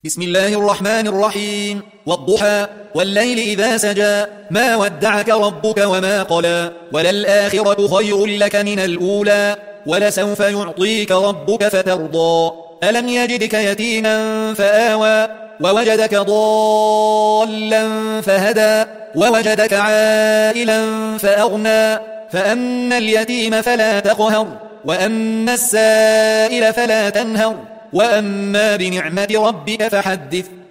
بسم الله الرحمن الرحيم والضحى والليل إذا سجى ما ودعك ربك وما قلى وللآخرة خير لك من الأولى ولسوف يعطيك ربك فترضى ألم يجدك يتيما فآوى ووجدك ضالا فهدى ووجدك عائلا فأغنى فأما اليتيم فلا تقهر وأما السائل فلا تنهر وأما بنعمة ربك فحدث